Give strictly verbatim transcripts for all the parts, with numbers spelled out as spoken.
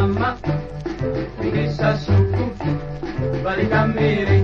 mama, pergi sa suku, balikan miring.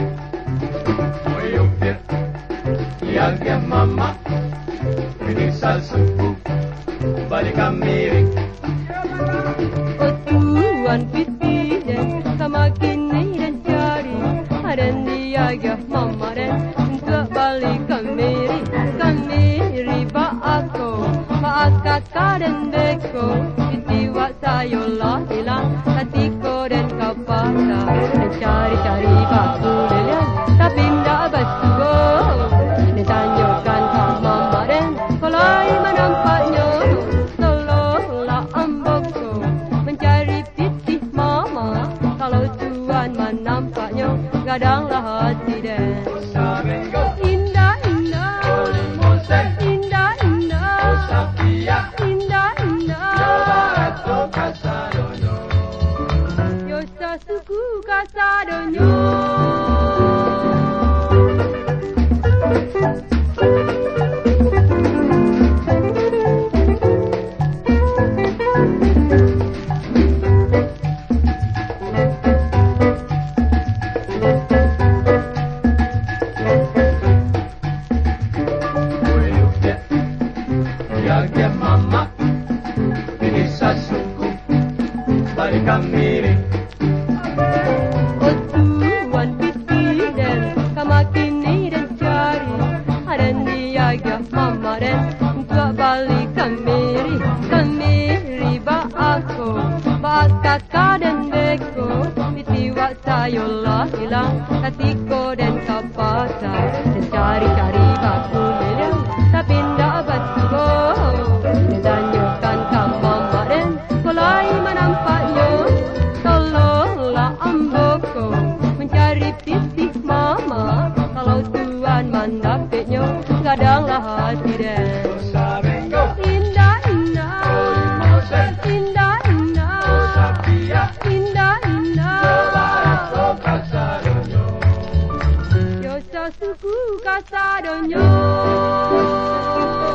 Oyupir, ya mama, pergi sa suku, balikan miring. Oh Tuhan Presiden, sama kini dan cari dan dia ya mama dan untuk balik kemiri kemiri ba aku ba kakak dan deko tiba sayolah hilang hatiku dan kapasa dan cari-cari baku lelian tapi tidak betul dan tanyakan ke mama dan kalau menampaknya tolonglah ambokku mencari titik mama kalau Tuhan menampaknya gadanglah hati dan indah indah indah indah indah indah yo sa suku kasadonyo. Ya mama, ini sa suku, balikan miring. Oh Tuhan Presiden, kamu kini dan cari dan dia ya mama dan untuk balik kemiri kemiri ba aku ba kakak dan deko tiba sayolah hilang hatiku dan kapasa dan cari-cari baku leliang tapi tidak betul dan tanyakan ke mama dan kalau menampaknya tolonglah ambokku mencari titik mama kalau Tuhan mendapatnya gadanglah hati dan indah indah indah indah indah indah yo sa suku kasadonyo.